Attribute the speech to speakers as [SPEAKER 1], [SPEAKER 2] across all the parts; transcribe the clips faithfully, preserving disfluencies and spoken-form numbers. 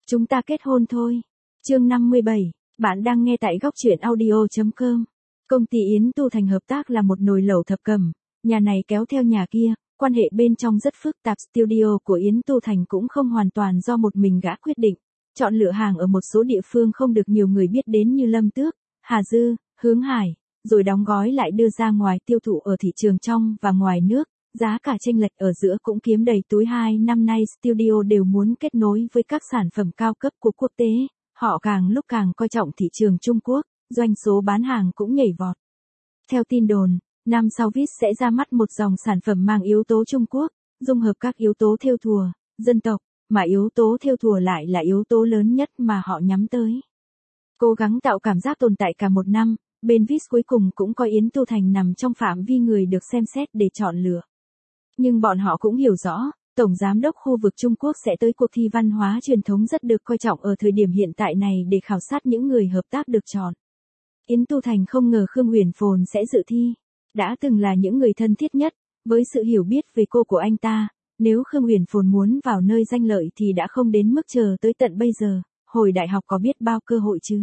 [SPEAKER 1] Chúng ta kết hôn thôi. Chương năm mươi bảy, bạn đang nghe tại góc truyện audio chấm com. Công ty Yến Tu Thành hợp tác là một nồi lẩu thập cẩm, nhà này kéo theo nhà kia, quan hệ bên trong rất phức tạp. Studio của Yến Tu Thành cũng không hoàn toàn do một mình gã quyết định. Chọn lựa hàng ở một số địa phương không được nhiều người biết đến như Lâm Tước, Hà Dư, Hướng Hải, rồi đóng gói lại đưa ra ngoài tiêu thụ ở thị trường trong và ngoài nước. Giá cả chênh lệch ở giữa cũng kiếm đầy túi. Hai năm nay studio đều muốn kết nối với các sản phẩm cao cấp của quốc tế, họ càng lúc càng coi trọng thị trường Trung Quốc, doanh số bán hàng cũng nhảy vọt. Theo tin đồn, năm sau Vít sẽ ra mắt một dòng sản phẩm mang yếu tố Trung Quốc, dung hợp các yếu tố thêu thùa, dân tộc, mà yếu tố thêu thùa lại là yếu tố lớn nhất mà họ nhắm tới. Cố gắng tạo cảm giác tồn tại cả một năm, bên Vít cuối cùng cũng coi Yến Tu Thành nằm trong phạm vi người được xem xét để chọn lựa. Nhưng bọn họ cũng hiểu rõ, Tổng Giám đốc khu vực Trung Quốc sẽ tới cuộc thi văn hóa truyền thống rất được coi trọng ở thời điểm hiện tại này để khảo sát những người hợp tác được chọn. Yến Tu Thành không ngờ Khương Huyền Phồn sẽ dự thi. Đã từng là những người thân thiết nhất, với sự hiểu biết về cô của anh ta, nếu Khương Huyền Phồn muốn vào nơi danh lợi thì đã không đến mức chờ tới tận bây giờ, hồi đại học có biết bao cơ hội chứ.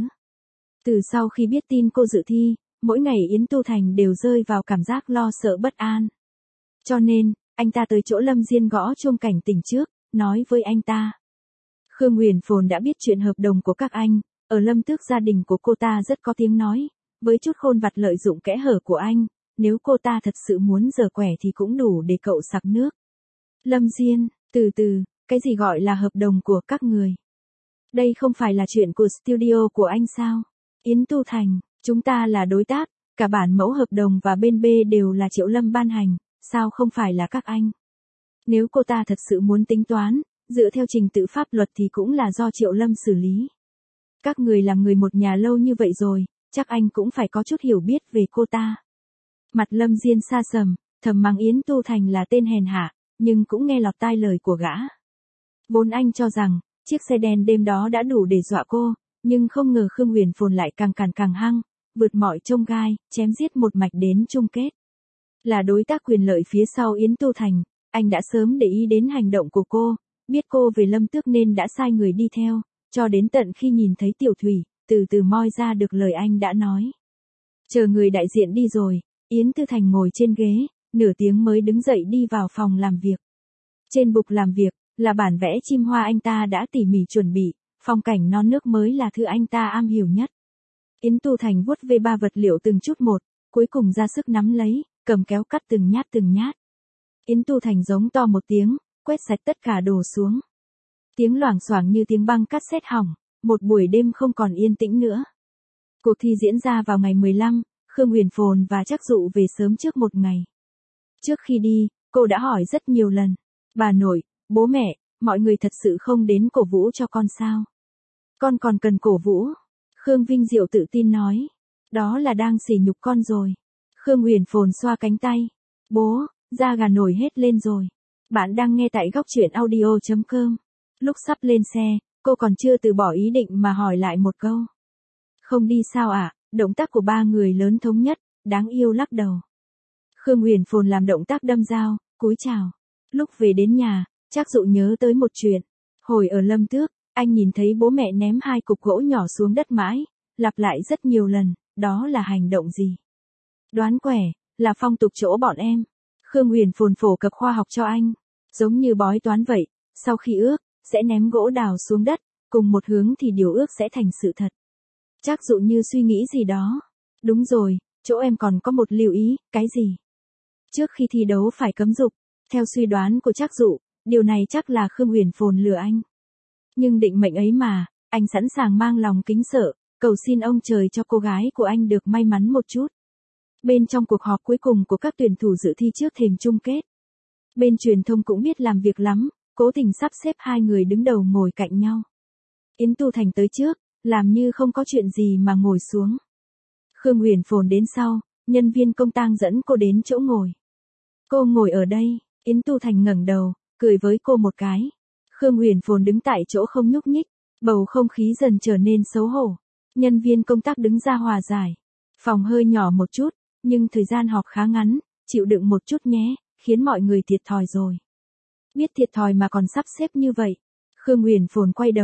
[SPEAKER 1] Từ sau khi biết tin cô dự thi, mỗi ngày Yến Tu Thành đều rơi vào cảm giác lo sợ bất an. Cho nên, anh ta tới chỗ Lâm Diên gõ chuông cảnh tỉnh trước, nói với anh ta. Khương Huyền Phồn đã biết chuyện hợp đồng của các anh, ở Lâm Tước gia đình của cô ta rất có tiếng nói, với chút khôn vặt lợi dụng kẽ hở của anh, nếu cô ta thật sự muốn giở quẻ thì cũng đủ để cậu sặc nước. Lâm Diên, từ từ, cái gì gọi là hợp đồng của các người? Đây không phải là chuyện của studio của anh sao? Yến Tu Thành, chúng ta là đối tác, cả bản mẫu hợp đồng và bên B đều là Triệu Lâm ban hành. Sao không phải là các anh? Nếu cô ta thật sự muốn tính toán, dựa theo trình tự pháp luật thì cũng là do Triệu Lâm xử lý. Các người làm người một nhà lâu như vậy rồi, chắc anh cũng phải có chút hiểu biết về cô ta. Mặt Lâm Diên xa sầm, thầm mắng Yến Tu Thành là tên hèn hạ, nhưng cũng nghe lọt tai lời của gã. Vốn anh cho rằng, chiếc xe đen đêm đó đã đủ để dọa cô, nhưng không ngờ Khương Huyền Phồn lại càng càn càng hăng, vượt mọi chông gai, chém giết một mạch đến chung kết. Là đối tác quyền lợi phía sau Yến Tu Thành, anh đã sớm để ý đến hành động của cô, biết cô về Lâm Tước nên đã sai người đi theo, cho đến tận khi nhìn thấy Tiểu Thủy, từ từ moi ra được lời anh đã nói. Chờ người đại diện đi rồi, Yến Tu Thành ngồi trên ghế, nửa tiếng mới đứng dậy đi vào phòng làm việc. Trên bục làm việc, là bản vẽ chim hoa anh ta đã tỉ mỉ chuẩn bị, phong cảnh non nước mới là thứ anh ta am hiểu nhất. Yến Tu Thành vuốt về ba vật liệu từng chút một, cuối cùng ra sức nắm lấy, cầm kéo cắt từng nhát từng nhát. Yến Tu Thành giống to một tiếng, quét sạch tất cả đồ xuống. Tiếng loảng xoảng như tiếng băng cắt sét hỏng, một buổi đêm không còn yên tĩnh nữa. Cuộc thi diễn ra vào ngày mười lăm, Khương Huyền Phồn và Trác Dụ về sớm trước một ngày. Trước khi đi, cô đã hỏi rất nhiều lần, bà nội, bố mẹ, mọi người thật sự không đến cổ vũ cho con sao? Con còn cần cổ vũ. Khương Vinh Diệu tự tin nói, đó là đang sỉ nhục con rồi. Khương Huyền Phồn xoa cánh tay. Bố, da gà nổi hết lên rồi. Bạn đang nghe tại góc truyện audio chấm com. Lúc sắp lên xe, cô còn chưa từ bỏ ý định mà hỏi lại một câu. Không đi sao ạ? À? Động tác của ba người lớn thống nhất, đáng yêu lắc đầu. Khương Huyền Phồn làm động tác đâm dao, cúi chào. Lúc về đến nhà, Trác Dụ nhớ tới một chuyện. Hồi ở Lâm Tước, anh nhìn thấy bố mẹ ném hai cục gỗ nhỏ xuống đất mãi, lặp lại rất nhiều lần, đó là hành động gì? Đoán quẻ, là phong tục chỗ bọn em. Khương Huyền Phồn phổ cập khoa học cho anh. Giống như bói toán vậy, sau khi ước, sẽ ném gỗ đào xuống đất, cùng một hướng thì điều ước sẽ thành sự thật. Trác Dụ như suy nghĩ gì đó. Đúng rồi, chỗ em còn có một lưu ý, cái gì? Trước khi thi đấu phải cấm dục. Theo suy đoán của Trác Dụ, điều này chắc là Khương Huyền Phồn lừa anh. Nhưng định mệnh ấy mà, anh sẵn sàng mang lòng kính sợ, cầu xin ông trời cho cô gái của anh được may mắn một chút. Bên trong cuộc họp cuối cùng của các tuyển thủ dự thi trước thềm chung kết, bên truyền thông cũng biết làm việc lắm, cố tình sắp xếp hai người đứng đầu ngồi cạnh nhau. Yến Tu Thành tới trước, làm như không có chuyện gì mà ngồi xuống. Khương Huyền Phồn đến sau, nhân viên công tang dẫn cô đến chỗ ngồi. Cô ngồi ở đây, Yến Tu Thành ngẩng đầu, cười với cô một cái. Khương Huyền Phồn đứng tại chỗ không nhúc nhích, bầu không khí dần trở nên xấu hổ. Nhân viên công tác đứng ra hòa giải. Phòng hơi nhỏ một chút, nhưng thời gian họp khá ngắn, chịu đựng một chút nhé, khiến mọi người thiệt thòi rồi. Biết thiệt thòi mà còn sắp xếp như vậy. Khương Huyền Phồn quay đầu,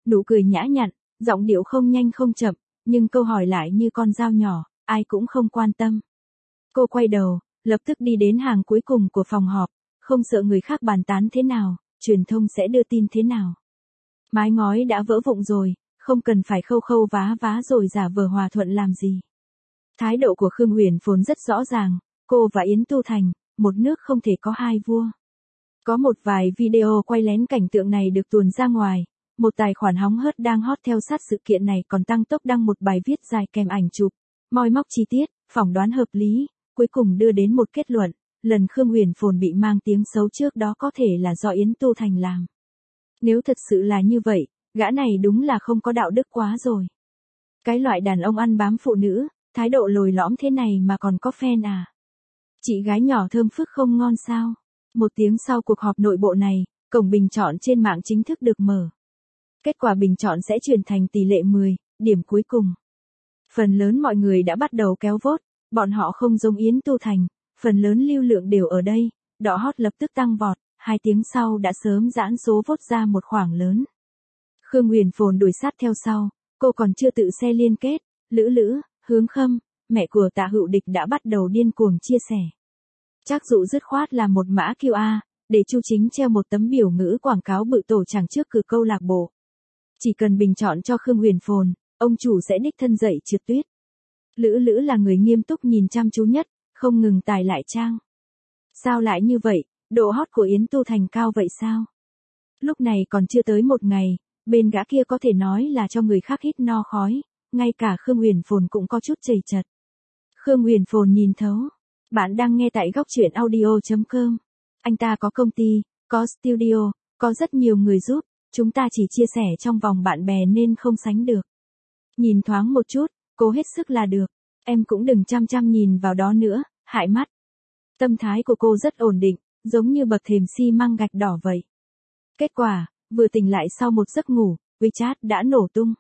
[SPEAKER 1] nụ cười nhã nhặn, giọng điệu không nhanh không chậm, nhưng câu hỏi lại như con dao nhỏ, ai cũng không quan tâm. Cô quay đầu, lập tức đi đến hàng cuối cùng của phòng họp, không sợ người khác bàn tán thế nào, truyền thông sẽ đưa tin thế nào. Mái ngói đã vỡ vụn rồi, không cần phải khâu khâu vá vá rồi giả vờ hòa thuận làm gì. Thái độ của Khương Huyền Phồn rất rõ ràng, cô và Yến Tu Thành, một nước không thể có hai vua. Có một vài video quay lén cảnh tượng này được tuồn ra ngoài, một tài khoản hóng hớt đang hot theo sát sự kiện này còn tăng tốc đăng một bài viết dài kèm ảnh chụp, moi móc chi tiết, phỏng đoán hợp lý, cuối cùng đưa đến một kết luận, lần Khương Huyền Phồn bị mang tiếng xấu trước đó có thể là do Yến Tu Thành làm. Nếu thật sự là như vậy, gã này đúng là không có đạo đức quá rồi. Cái loại đàn ông ăn bám phụ nữ, thái độ lồi lõm thế này mà còn có fan à? Chị gái nhỏ thơm phức không ngon sao? Một tiếng sau cuộc họp nội bộ này, cổng bình chọn trên mạng chính thức được mở. Kết quả bình chọn sẽ chuyển thành tỷ lệ mười, điểm cuối cùng. Phần lớn mọi người đã bắt đầu kéo vote, bọn họ không giống Yến Tu Thành, phần lớn lưu lượng đều ở đây, đỏ hot lập tức tăng vọt, hai tiếng sau đã sớm giãn số vote ra một khoảng lớn. Khương Huyền Phồn đuổi sát theo sau, cô còn chưa tự xe liên kết, Lữ Lữ, Hướng Khâm, mẹ của Tạ Hữu Địch đã bắt đầu điên cuồng chia sẻ. Trác Dụ dứt khoát là một mã quy rờ, để Chu Chính treo một tấm biểu ngữ quảng cáo bự tổ chẳng trước cửa câu lạc bộ. Chỉ cần bình chọn cho Khương Huyền Phồn, ông chủ sẽ đích thân dạy trượt tuyết. Lữ Lữ là người nghiêm túc nhìn chăm chú nhất, không ngừng tải lại trang. Sao lại như vậy, độ hot của Yến Tu Thành cao vậy sao? Lúc này còn chưa tới một ngày, bên gã kia có thể nói là cho người khác hít no khói, ngay cả Khương Huyền Phồn cũng có chút chầy chật. Khương Huyền Phồn nhìn thấu. Bạn đang nghe tại góc truyện audio chấm com. Anh ta có công ty, có studio, có rất nhiều người giúp, chúng ta chỉ chia sẻ trong vòng bạn bè nên không sánh được. Nhìn thoáng một chút, cố hết sức là được, em cũng đừng chăm chăm nhìn vào đó nữa, hại mắt. Tâm thái của cô rất ổn định, giống như bậc thềm xi măng gạch đỏ vậy. Kết quả, vừa tỉnh lại sau một giấc ngủ, WeChat đã nổ tung.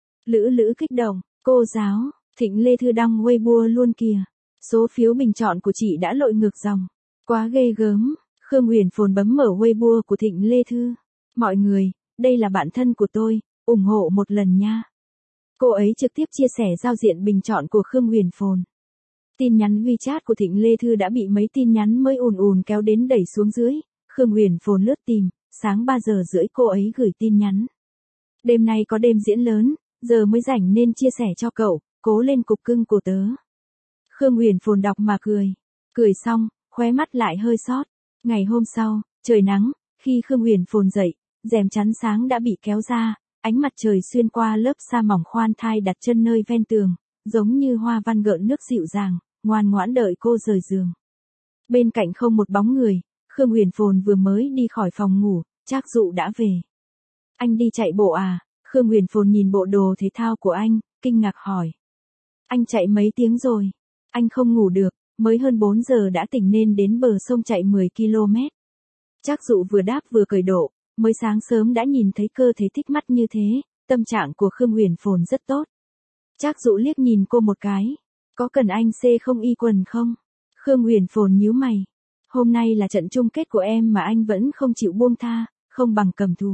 [SPEAKER 1] Lữ Lữ kích động, cô giáo, Thịnh Lê Thư đăng Weibo luôn kìa. Số phiếu bình chọn của chị đã lội ngược dòng. Quá ghê gớm. Khương Huyền Phồn bấm mở Weibo của Thịnh Lê Thư. Mọi người, đây là bạn thân của tôi, ủng hộ một lần nha. Cô ấy trực tiếp chia sẻ giao diện bình chọn của Khương Huyền Phồn. Tin nhắn WeChat của Thịnh Lê Thư đã bị mấy tin nhắn mới ùn ùn kéo đến đẩy xuống dưới. Khương Huyền Phồn lướt tìm, sáng ba giờ rưỡi cô ấy gửi tin nhắn. Đêm nay có đêm diễn lớn, giờ mới rảnh nên chia sẻ cho cậu, cố lên cục cưng của tớ. Khương Huyền Phồn đọc mà cười. Cười xong, khóe mắt lại hơi sót. Ngày hôm sau, trời nắng, khi Khương Huyền Phồn dậy, rèm chắn sáng đã bị kéo ra, ánh mặt trời xuyên qua lớp sa mỏng khoan thai đặt chân nơi ven tường, giống như hoa văn gợn nước dịu dàng, ngoan ngoãn đợi cô rời giường. Bên cạnh không một bóng người, Khương Huyền Phồn vừa mới đi khỏi phòng ngủ, Trác Dụ đã về. Anh đi chạy bộ à? Khương Huyền Phồn nhìn bộ đồ thể thao của anh, kinh ngạc hỏi. Anh chạy mấy tiếng rồi? Anh không ngủ được, mới hơn bốn giờ đã tỉnh nên đến bờ sông chạy mười ki lô mét. Trác Dụ vừa đáp vừa cười độ, mới sáng sớm đã nhìn thấy cơ thể thích mắt như thế, tâm trạng của Khương Huyền Phồn rất tốt. Trác Dụ liếc nhìn cô một cái, có cần anh xê không y quần không? Khương Huyền Phồn nhíu mày, hôm nay là trận chung kết của em mà anh vẫn không chịu buông tha, không bằng cầm thú.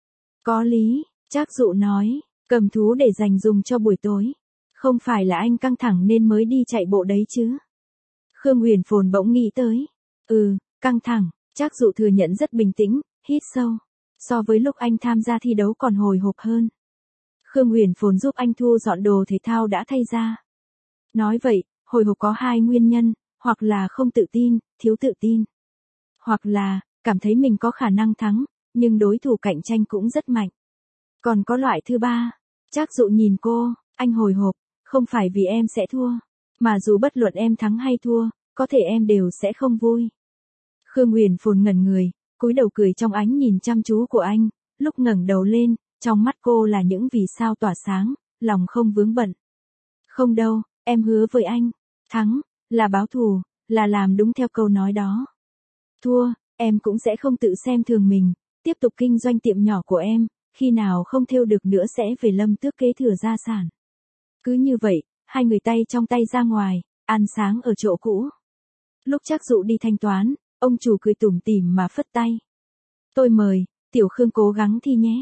[SPEAKER 1] Có lý, Trác Dụ nói, cầm thú để dành dùng cho buổi tối. Không phải là anh căng thẳng nên mới đi chạy bộ đấy chứ? Khương Huyền Phồn bỗng nghĩ tới. Ừ, căng thẳng, Trác Dụ thừa nhận rất bình tĩnh, hít sâu. So với lúc anh tham gia thi đấu còn hồi hộp hơn. Khương Huyền Phồn giúp anh thu dọn đồ thể thao đã thay ra. Nói vậy, hồi hộp có hai nguyên nhân, hoặc là không tự tin, thiếu tự tin. Hoặc là, cảm thấy mình có khả năng thắng, nhưng đối thủ cạnh tranh cũng rất mạnh. Còn có loại thứ ba. Trác Dụ nhìn cô, anh hồi hộp, không phải vì em sẽ thua, mà dù bất luận em thắng hay thua, có thể em đều sẽ không vui. Khương Huyền Phồn ngẩn người, cúi đầu cười trong ánh nhìn chăm chú của anh, lúc ngẩng đầu lên, trong mắt cô là những vì sao tỏa sáng, lòng không vướng bận. Không đâu, em hứa với anh, thắng, là báo thù, là làm đúng theo câu nói đó. Thua, em cũng sẽ không tự xem thường mình, tiếp tục kinh doanh tiệm nhỏ của em, khi nào không thêu được nữa sẽ về Lâm Tước kế thừa gia sản. Cứ như vậy, hai người tay trong tay ra ngoài, ăn sáng ở chỗ cũ. Lúc Trác Dụ đi thanh toán, ông chủ cười tủm tỉm mà phất tay. Tôi mời, Tiểu Khương cố gắng thi nhé.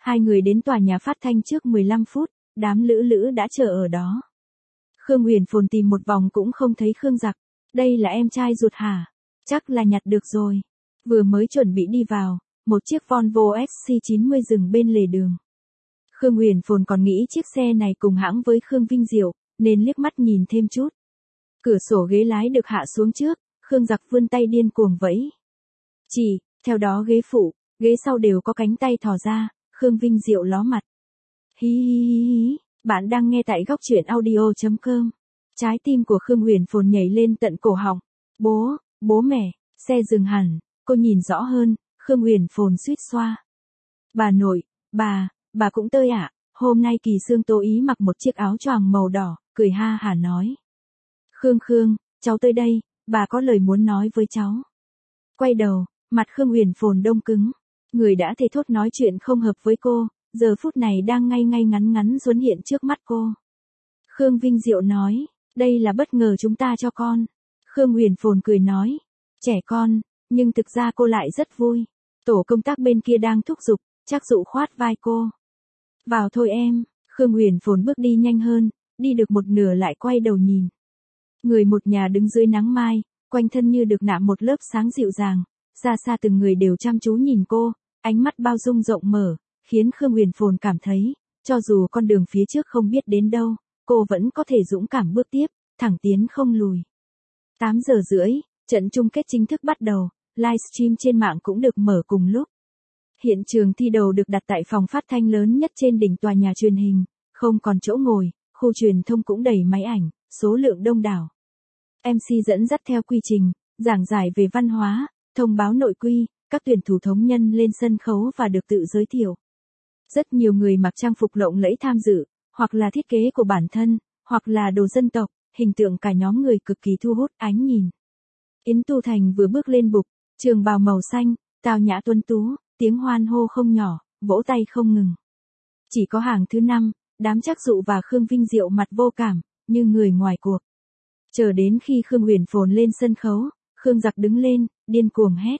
[SPEAKER 1] Hai người đến tòa nhà phát thanh trước mười lăm phút, đám lữ lữ đã chờ ở đó. Khương Huyền Phồn tìm một vòng cũng không thấy Khương Giặc. Đây là em trai ruột hả? Chắc là nhặt được rồi. Vừa mới chuẩn bị đi vào, một chiếc Volvo ét xê chín mươi dừng bên lề đường. Khương Huyền Phồn còn nghĩ chiếc xe này cùng hãng với Khương Vinh Diệu, nên liếc mắt nhìn thêm chút. Cửa sổ ghế lái được hạ xuống trước, Khương Giặc vươn tay điên cuồng vẫy. Chỉ, theo đó ghế phụ, ghế sau đều có cánh tay thò ra, Khương Vinh Diệu ló mặt. Hí hí hí hí, bạn đang nghe tại góc truyện audio.com. Trái tim của Khương Huyền Phồn nhảy lên tận cổ họng. Bố, bố mẹ, xe dừng hẳn, cô nhìn rõ hơn, Khương Huyền Phồn suýt xoa. Bà nội, bà, bà cũng tơi ạ, à? Hôm nay Kỳ Sương Tô Ý mặc một chiếc áo choàng màu đỏ, cười ha hả nói. Khương Khương, cháu tới đây, bà có lời muốn nói với cháu. Quay đầu, mặt Khương Huyền Phồn đông cứng. Người đã thề thốt nói chuyện không hợp với cô, giờ phút này đang ngay ngay ngắn ngắn xuất hiện trước mắt cô. Khương Vinh Diệu nói, đây là bất ngờ chúng ta cho con. Khương Huyền Phồn cười nói, trẻ con, nhưng thực ra cô lại rất vui. Tổ công tác bên kia đang thúc giục, chắc dụ khoát vai cô. Vào thôi em, Khương Huyền Phồn bước đi nhanh hơn, đi được một nửa lại quay đầu nhìn. Người một nhà đứng dưới nắng mai, quanh thân như được nạm một lớp sáng dịu dàng, xa xa từng người đều chăm chú nhìn cô, ánh mắt bao dung rộng mở, khiến Khương Huyền Phồn cảm thấy, cho dù con đường phía trước không biết đến đâu, cô vẫn có thể dũng cảm bước tiếp, thẳng tiến không lùi. tám giờ rưỡi, trận chung kết chính thức bắt đầu, livestream trên mạng cũng được mở cùng lúc. Hiện trường thi đấu được đặt tại phòng phát thanh lớn nhất trên đỉnh tòa nhà truyền hình, không còn chỗ ngồi, khu truyền thông cũng đầy máy ảnh, số lượng đông đảo. em xê dẫn dắt theo quy trình, giảng giải về văn hóa, thông báo nội quy, các tuyển thủ thống nhân lên sân khấu và được tự giới thiệu. Rất nhiều người mặc trang phục lộng lẫy tham dự, hoặc là thiết kế của bản thân, hoặc là đồ dân tộc, hình tượng cả nhóm người cực kỳ thu hút ánh nhìn. Yến Tu Thành vừa bước lên bục, trường bào màu xanh, tao nhã tuấn tú, tiếng hoan hô không nhỏ, vỗ tay không ngừng. Chỉ có hàng thứ năm, đám Trác Dụ và Khương Vinh Diệu mặt vô cảm, như người ngoài cuộc. Chờ đến khi Khương Huyền Phồn lên sân khấu, Khương Giặc đứng lên, điên cuồng hét.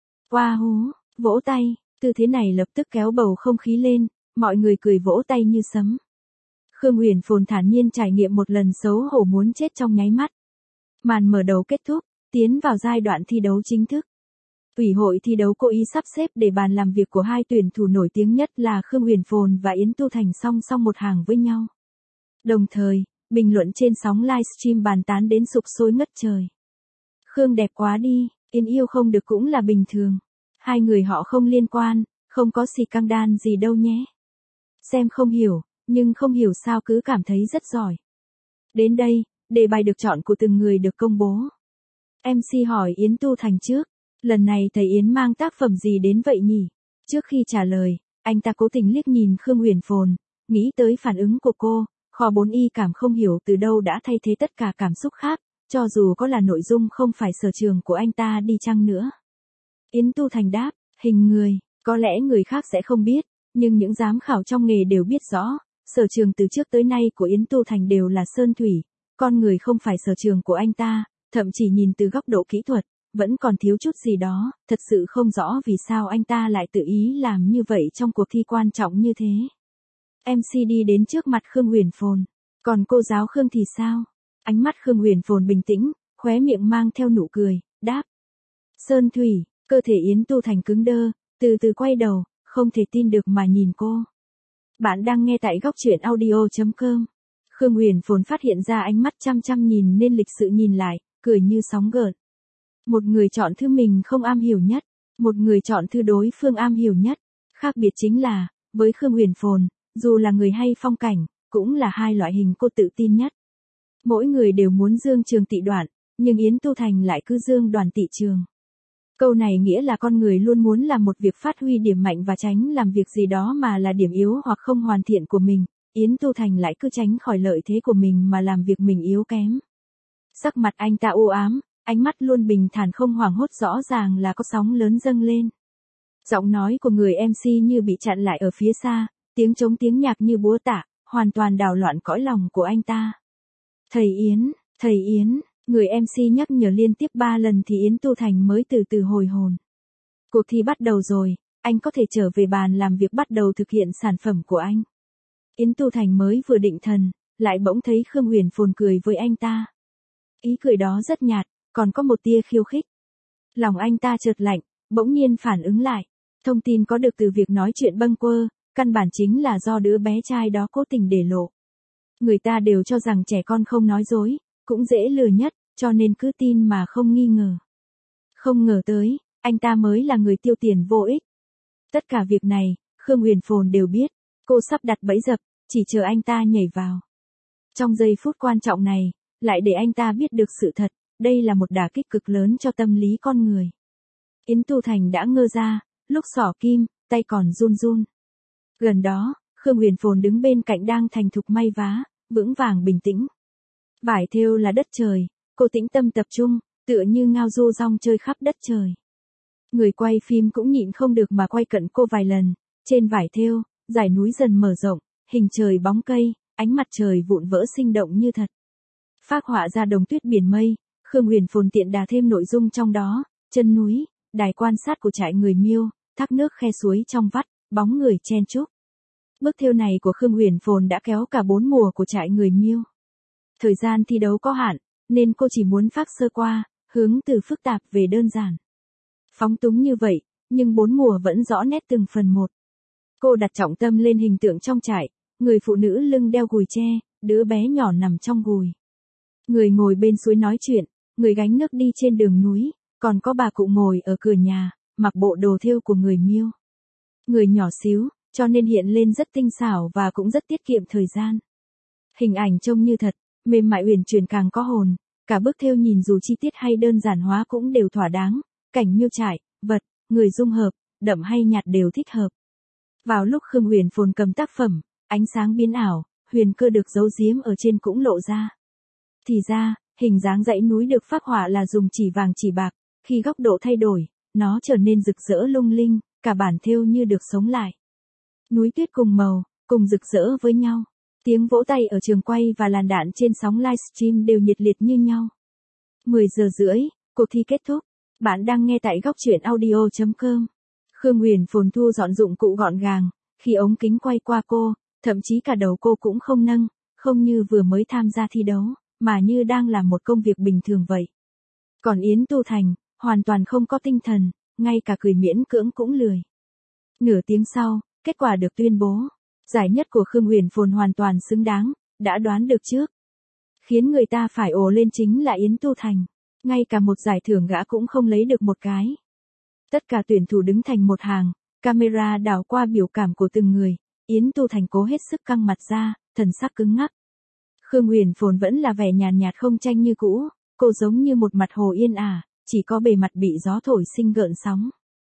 [SPEAKER 1] Oa hú, vỗ tay, tư thế này lập tức kéo bầu không khí lên, mọi người cười vỗ tay như sấm. Khương Huyền Phồn thản nhiên trải nghiệm một lần xấu hổ muốn chết trong nháy mắt. Màn mở đầu kết thúc, tiến vào giai đoạn thi đấu chính thức. Ủy hội thi đấu cố ý sắp xếp để bàn làm việc của hai tuyển thủ nổi tiếng nhất là Khương Huyền Phồn và Yến Tu Thành song song một hàng với nhau. Đồng thời, bình luận trên sóng livestream bàn tán đến sục sôi ngất trời. Khương đẹp quá đi, Yến yêu không được cũng là bình thường. Hai người họ không liên quan, không có xì căng đan gì đâu nhé. Xem không hiểu, nhưng không hiểu sao cứ cảm thấy rất giỏi. Đến đây, đề bài được chọn của từng người được công bố. em xê hỏi Yến Tu Thành trước, lần này thầy Yến mang tác phẩm gì đến vậy nhỉ? Trước khi trả lời, anh ta cố tình liếc nhìn Khương Huyền Phồn, nghĩ tới phản ứng của cô, kho bốn y cảm không hiểu từ đâu đã thay thế tất cả cảm xúc khác, cho dù có là nội dung không phải sở trường của anh ta đi chăng nữa. Yến Tu Thành đáp, hình người, có lẽ người khác sẽ không biết, nhưng những giám khảo trong nghề đều biết rõ, sở trường từ trước tới nay của Yến Tu Thành đều là sơn thủy, con người không phải sở trường của anh ta, thậm chí nhìn từ góc độ kỹ thuật, vẫn còn thiếu chút gì đó, thật sự không rõ vì sao anh ta lại tự ý làm như vậy trong cuộc thi quan trọng như thế. em xê đi đến trước mặt Khương Huyền Phồn, còn cô giáo Khương thì sao? Ánh mắt Khương Huyền Phồn bình tĩnh, khóe miệng mang theo nụ cười, đáp. Sơn thủy, cơ thể Yến Tu Thành cứng đơ, từ từ quay đầu, không thể tin được mà nhìn cô. Bạn đang nghe tại góc truyện audio.com. Khương Huyền Phồn phát hiện ra ánh mắt chăm chăm nhìn nên lịch sự nhìn lại, cười như sóng gợn. Một người chọn thứ mình không am hiểu nhất, một người chọn thứ đối phương am hiểu nhất. Khác biệt chính là, với Khương Huyền Phồn, dù là người hay phong cảnh, cũng là hai loại hình cô tự tin nhất. Mỗi người đều muốn dương trường tị đoạn, nhưng Yến Tu Thành lại cứ dương đoàn tị trường. Câu này nghĩa là con người luôn muốn làm một việc phát huy điểm mạnh và tránh làm việc gì đó mà là điểm yếu hoặc không hoàn thiện của mình. Yến Tu Thành lại cứ tránh khỏi lợi thế của mình mà làm việc mình yếu kém. Sắc mặt anh ta u ám, ánh mắt luôn bình thản không hoảng hốt, rõ ràng là có sóng lớn dâng lên. Giọng nói của người em xê như bị chặn lại ở phía xa, tiếng trống tiếng nhạc như búa tạ, hoàn toàn đảo loạn cõi lòng của anh ta. Thầy Yến, thầy Yến, người em xê nhắc nhở liên tiếp ba lần thì Yến Tu Thành mới từ từ hồi hồn. Cuộc thi bắt đầu rồi, anh có thể trở về bàn làm việc bắt đầu thực hiện sản phẩm của anh. Yến Tu Thành mới vừa định thần, lại bỗng thấy Khương Huyền Phồn cười với anh ta. Ý cười đó rất nhạt, còn có một tia khiêu khích. Lòng anh ta chợt lạnh, bỗng nhiên phản ứng lại. Thông tin có được từ việc nói chuyện bâng quơ, căn bản chính là do đứa bé trai đó cố tình để lộ. Người ta đều cho rằng trẻ con không nói dối, cũng dễ lừa nhất, cho nên cứ tin mà không nghi ngờ. Không ngờ tới, anh ta mới là người tiêu tiền vô ích. Tất cả việc này, Khương Huyền Phồn đều biết, cô sắp đặt bẫy dập, chỉ chờ anh ta nhảy vào. Trong giây phút quan trọng này, lại để anh ta biết được sự thật, đây là một đả kích cực lớn cho tâm lý con người. Yến Tu Thành đã ngơ ra, lúc xỏ kim, tay còn run run. Gần đó, Khương Huyền Phồn đứng bên cạnh đang thành thục may vá, vững vàng bình tĩnh. Vải thêu là đất trời, cô tĩnh tâm tập trung, tựa như ngao du rong chơi khắp đất trời. Người quay phim cũng nhịn không được mà quay cận cô vài lần, trên vải thêu, dải núi dần mở rộng, hình trời bóng cây, ánh mặt trời vụn vỡ sinh động như thật. Phác họa ra đồng tuyết biển mây, Khương Huyền Phồn tiện đà thêm nội dung trong đó, chân núi, đài quan sát của trại người Miêu, thác nước khe suối trong vắt, bóng người chen chúc. Bức thêu này của Khương Huyền Phồn đã kéo cả bốn mùa của trại người Miêu. Thời gian thi đấu có hạn, nên cô chỉ muốn phác sơ qua, hướng từ phức tạp về đơn giản. Phóng túng như vậy, nhưng bốn mùa vẫn rõ nét từng phần một. Cô đặt trọng tâm lên hình tượng trong trại, người phụ nữ lưng đeo gùi tre, đứa bé nhỏ nằm trong gùi. Người ngồi bên suối nói chuyện, người gánh nước đi trên đường núi, còn có bà cụ ngồi ở cửa nhà, mặc bộ đồ thêu của người Miêu. Người nhỏ xíu, cho nên hiện lên rất tinh xảo và cũng rất tiết kiệm thời gian. Hình ảnh trông như thật, mềm mại uyển chuyển càng có hồn, cả bức thêu nhìn dù chi tiết hay đơn giản hóa cũng đều thỏa đáng, cảnh miêu trại, vật, người dung hợp, đậm hay nhạt đều thích hợp. Vào lúc Khương Huyền Phồn cầm tác phẩm, ánh sáng biến ảo, huyền cơ được giấu giếm ở trên cũng lộ ra. Thì ra, hình dáng dãy núi được phác họa là dùng chỉ vàng chỉ bạc, khi góc độ thay đổi, nó trở nên rực rỡ lung linh, cả bản thêu như được sống lại. Núi tuyết cùng màu, cùng rực rỡ với nhau. Tiếng vỗ tay ở trường quay và làn đạn trên sóng livestream đều nhiệt liệt như nhau. mười giờ rưỡi, cuộc thi kết thúc. Bạn đang nghe tại góc truyện audio chấm com. Khương Huyền Phồn thu dọn dụng cụ gọn gàng, khi ống kính quay qua cô, thậm chí cả đầu cô cũng không nâng, không như vừa mới tham gia thi đấu, mà như đang làm một công việc bình thường vậy. Còn Yến Tu Thành, hoàn toàn không có tinh thần, ngay cả cười miễn cưỡng cũng lười. Nửa tiếng sau, kết quả được tuyên bố. Giải nhất của Khương Huyền Phồn hoàn toàn xứng đáng, đã đoán được trước. Khiến người ta phải ồ lên chính là Yến Tu Thành. Ngay cả một giải thưởng gã cũng không lấy được một cái. Tất cả tuyển thủ đứng thành một hàng, camera đảo qua biểu cảm của từng người, Yến Tu Thành cố hết sức căng mặt ra, thần sắc cứng ngắc. Khương Huyền Phồn vẫn là vẻ nhàn nhạt không tranh như cũ, cô giống như một mặt hồ yên ả, chỉ có bề mặt bị gió thổi sinh gợn sóng.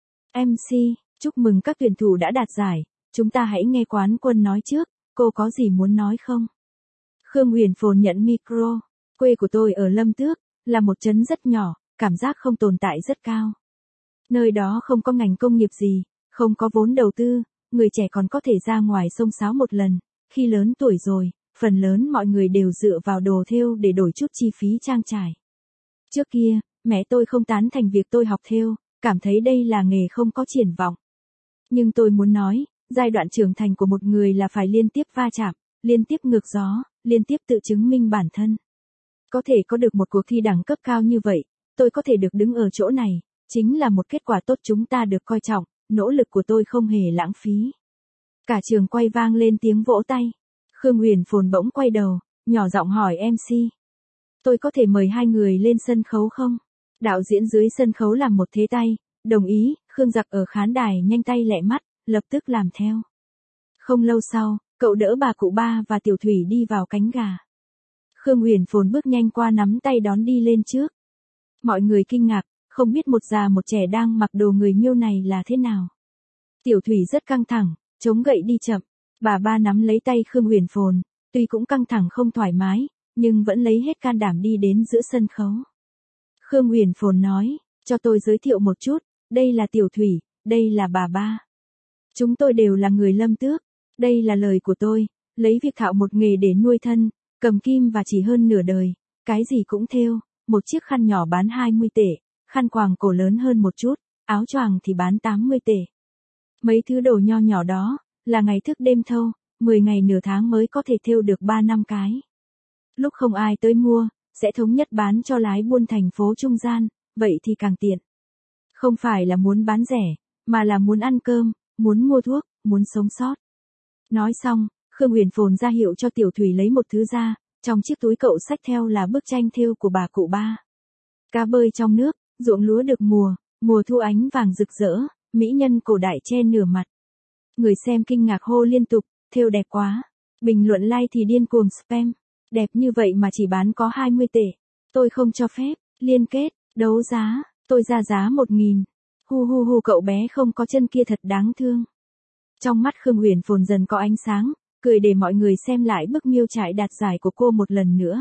[SPEAKER 1] em xê, chúc mừng các tuyển thủ đã đạt giải, chúng ta hãy nghe quán quân nói trước, cô có gì muốn nói không? Khương Huyền Phồn nhận micro, quê của tôi ở Lâm Tước, là một trấn rất nhỏ, cảm giác không tồn tại rất cao. Nơi đó không có ngành công nghiệp gì, không có vốn đầu tư, người trẻ còn có thể ra ngoài xông xáo một lần, khi lớn tuổi rồi, phần lớn mọi người đều dựa vào đồ thêu để đổi chút chi phí trang trải. Trước kia, mẹ tôi không tán thành việc tôi học thêu, cảm thấy đây là nghề không có triển vọng. Nhưng tôi muốn nói, giai đoạn trưởng thành của một người là phải liên tiếp va chạm, liên tiếp ngược gió, liên tiếp tự chứng minh bản thân. Có thể có được một cuộc thi đẳng cấp cao như vậy, tôi có thể được đứng ở chỗ này, chính là một kết quả tốt chúng ta được coi trọng, nỗ lực của tôi không hề lãng phí. Cả trường quay vang lên tiếng vỗ tay. Khương Huyền Phồn bỗng quay đầu, nhỏ giọng hỏi em xê. Tôi có thể mời hai người lên sân khấu không? Đạo diễn dưới sân khấu làm một thế tay, đồng ý, Khương Giặc ở khán đài nhanh tay lẹ mắt, lập tức làm theo. Không lâu sau, cậu đỡ bà cụ Ba và Tiểu Thủy đi vào cánh gà. Khương Huyền Phồn bước nhanh qua nắm tay đón đi lên trước. Mọi người kinh ngạc, không biết một già một trẻ đang mặc đồ người Miêu này là thế nào. Tiểu Thủy rất căng thẳng, chống gậy đi chậm, bà Ba nắm lấy tay Khương Huyền Phồn, tuy cũng căng thẳng không thoải mái, nhưng vẫn lấy hết can đảm đi đến giữa sân khấu. Khương Huyền Phồn nói, cho tôi giới thiệu một chút, đây là Tiểu Thủy, đây là bà Ba. Chúng tôi đều là người Lâm Tước, đây là lời của tôi, lấy việc thạo một nghề để nuôi thân, cầm kim và chỉ hơn nửa đời, cái gì cũng thêu, một chiếc khăn nhỏ bán hai mươi tệ, khăn quàng cổ lớn hơn một chút, áo choàng thì bán tám mươi tệ. Mấy thứ đồ nho nhỏ đó, là ngày thức đêm thâu, mười ngày nửa tháng mới có thể thêu được ba năm cái. Lúc không ai tới mua, sẽ thống nhất bán cho lái buôn thành phố trung gian, vậy thì càng tiện. Không phải là muốn bán rẻ, mà là muốn ăn cơm, muốn mua thuốc, muốn sống sót. Nói xong, Khương Huyền Phồn ra hiệu cho Tiểu Thủy lấy một thứ ra, trong chiếc túi cậu xách theo là bức tranh thêu của bà cụ ba. Cá bơi trong nước, ruộng lúa được mùa, mùa thu ánh vàng rực rỡ, mỹ nhân cổ đại che nửa mặt. Người xem kinh ngạc hô liên tục, thêu đẹp quá. Bình luận like thì điên cuồng spam. Đẹp như vậy mà chỉ bán có hai mươi tệ. Tôi không cho phép, liên kết, đấu giá, tôi ra giá một nghìn. Hu hu hu cậu bé không có chân kia thật đáng thương. Trong mắt Khương Huyền Phồn dần có ánh sáng, cười để mọi người xem lại bức miêu trại đạt giải của cô một lần nữa.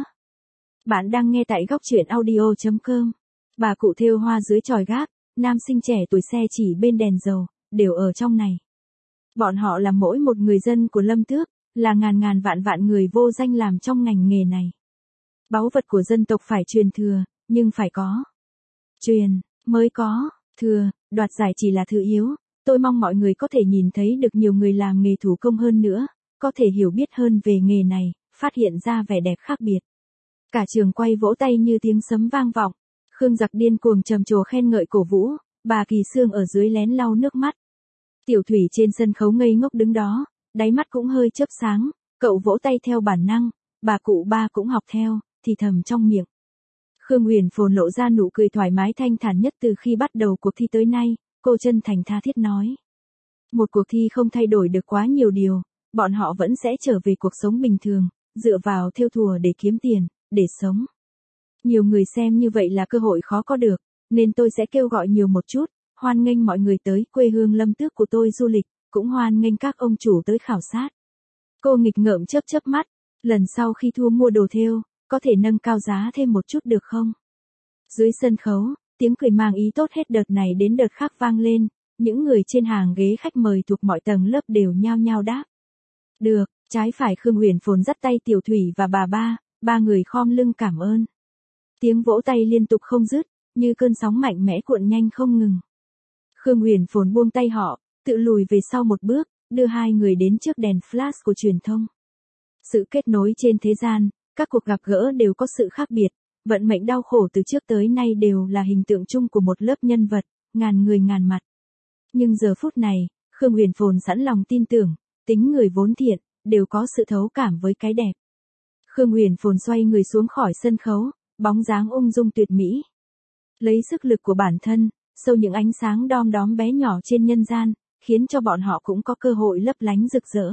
[SPEAKER 1] Bạn đang nghe tại góc truyện audio chấm com. Bà cụ thêu hoa dưới chòi gác, nam sinh trẻ tuổi xe chỉ bên đèn dầu, đều ở trong này. Bọn họ là mỗi một người dân của Lâm Tước, là ngàn ngàn vạn vạn người vô danh làm trong ngành nghề này. Báu vật của dân tộc phải truyền thừa, nhưng phải có. Truyền, mới có, thừa, đoạt giải chỉ là thứ yếu. Tôi mong mọi người có thể nhìn thấy được nhiều người làm nghề thủ công hơn nữa, có thể hiểu biết hơn về nghề này, phát hiện ra vẻ đẹp khác biệt. Cả trường quay vỗ tay như tiếng sấm vang vọng. Khương Giặc điên cuồng trầm trồ khen ngợi cổ vũ, bà Kỳ Sương ở dưới lén lau nước mắt. Tiểu Thủy trên sân khấu ngây ngốc đứng đó, đáy mắt cũng hơi chớp sáng, cậu vỗ tay theo bản năng, bà cụ ba cũng học theo, thì thầm trong miệng. Khương Huyền Phồn lộ ra nụ cười thoải mái thanh thản nhất từ khi bắt đầu cuộc thi tới nay, cô chân thành tha thiết nói. Một cuộc thi không thay đổi được quá nhiều điều, bọn họ vẫn sẽ trở về cuộc sống bình thường, dựa vào thêu thùa để kiếm tiền, để sống. Nhiều người xem như vậy là cơ hội khó có được, nên tôi sẽ kêu gọi nhiều một chút, hoan nghênh mọi người tới quê hương Lâm Tước của tôi du lịch, cũng hoan nghênh các ông chủ tới khảo sát. Cô nghịch ngợm chớp chớp mắt, lần sau khi thu mua đồ thêu, có thể nâng cao giá thêm một chút được không? Dưới sân khấu, tiếng cười mang ý tốt hết đợt này đến đợt khác vang lên, những người trên hàng ghế khách mời thuộc mọi tầng lớp đều nhao nhao đáp. Được, trái phải Khương Huyền Phồn dắt tay Tiểu Thủy và bà ba, ba người khom lưng cảm ơn. Tiếng vỗ tay liên tục không dứt, như cơn sóng mạnh mẽ cuộn nhanh không ngừng. Khương Huyền Phồn buông tay họ, tự lùi về sau một bước, đưa hai người đến trước đèn flash của truyền thông. Sự kết nối trên thế gian, các cuộc gặp gỡ đều có sự khác biệt, vận mệnh đau khổ từ trước tới nay đều là hình tượng chung của một lớp nhân vật, ngàn người ngàn mặt. Nhưng giờ phút này, Khương Huyền Phồn sẵn lòng tin tưởng, tính người vốn thiện, đều có sự thấu cảm với cái đẹp. Khương Huyền Phồn xoay người xuống khỏi sân khấu, bóng dáng ung dung tuyệt mỹ. Lấy sức lực của bản thân, sâu những ánh sáng đom đóm bé nhỏ trên nhân gian, khiến cho bọn họ cũng có cơ hội lấp lánh rực rỡ.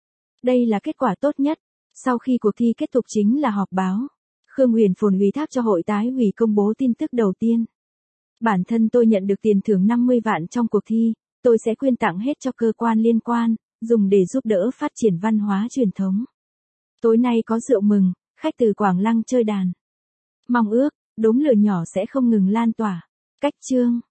[SPEAKER 1] Đây là kết quả tốt nhất. Sau khi cuộc thi kết thúc chính là họp báo. Khương Huyền Phồn ủy thác cho hội tái ủy công bố tin tức đầu tiên. Bản thân tôi nhận được tiền thưởng năm mươi vạn trong cuộc thi, tôi sẽ quyên tặng hết cho cơ quan liên quan, dùng để giúp đỡ phát triển văn hóa truyền thống. Tối nay có rượu mừng, khách từ Quảng Lăng chơi đàn. Mong ước, đốm lửa nhỏ sẽ không ngừng lan tỏa. Cách chương